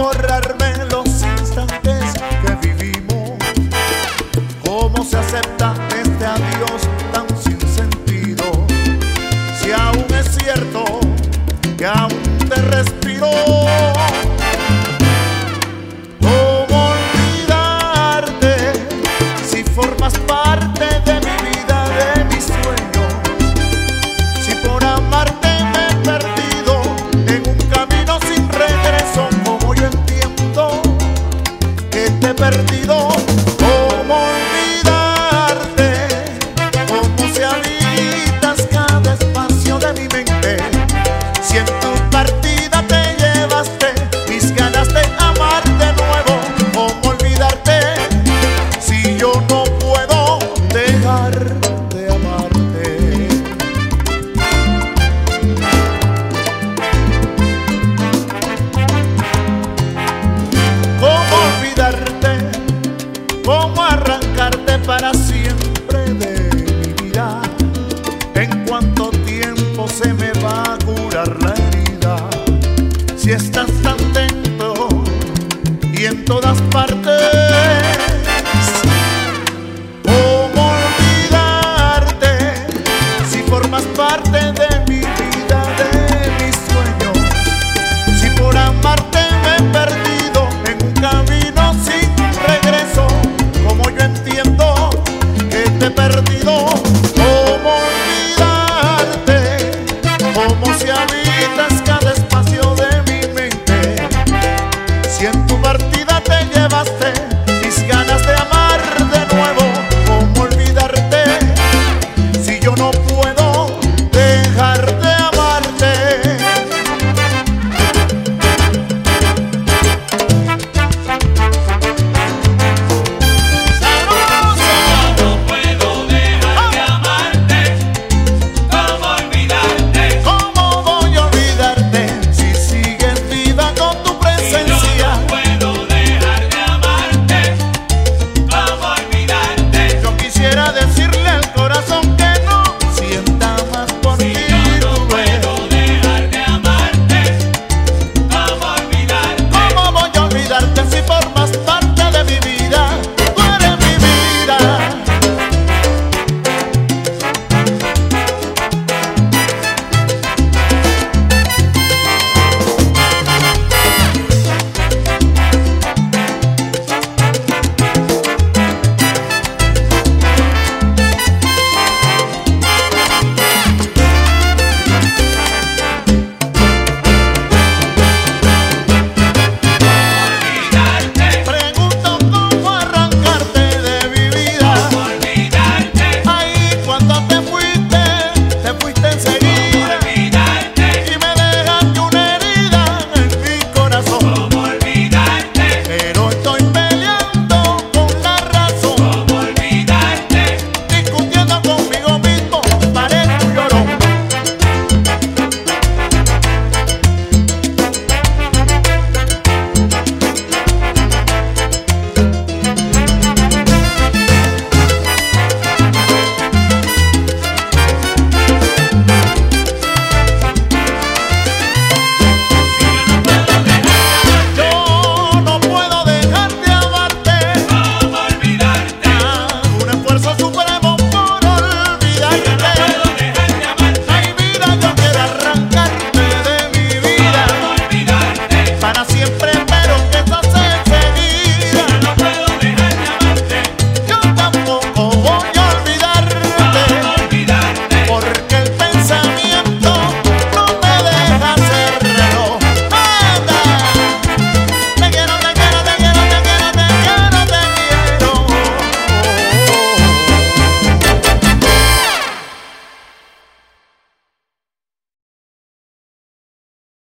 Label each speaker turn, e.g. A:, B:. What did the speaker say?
A: borrarme los instantes que vivimos. ¿Cómo se acepta este adiós tan sin sentido? Si aún es cierto que aún te respiro. ¿Cómo olvidarte si formas parte de mi vida, de mis sueños? Si por amarte me he perdido en un camino sin regreso, como yo entiendo que te he perdido. ¿Cómo olvidarte? ¿Cómo se habitas cada espacio de mi mente? Si en tu partida te llevaste mis ganas de amar de nuevo. ¿Cómo olvidarte si yo no puedo dejar de amarte? ¿Cómo olvidarte? ¿Cómo arrancarte para siempre de mi vida? ¿En cuánto tiempo se me va a curar la herida? Si estás tan dentro y en todas partes. ¿Cómo olvidarte si formas parte de mi vida, de mis sueños? Si por amarte me he perdido en un camino sin regreso, como yo entiendo que te he perdido. ¿Cómo olvidarte? ¿Cómo se habitas cada espacio de mi mente? Si en tu partida te llevaste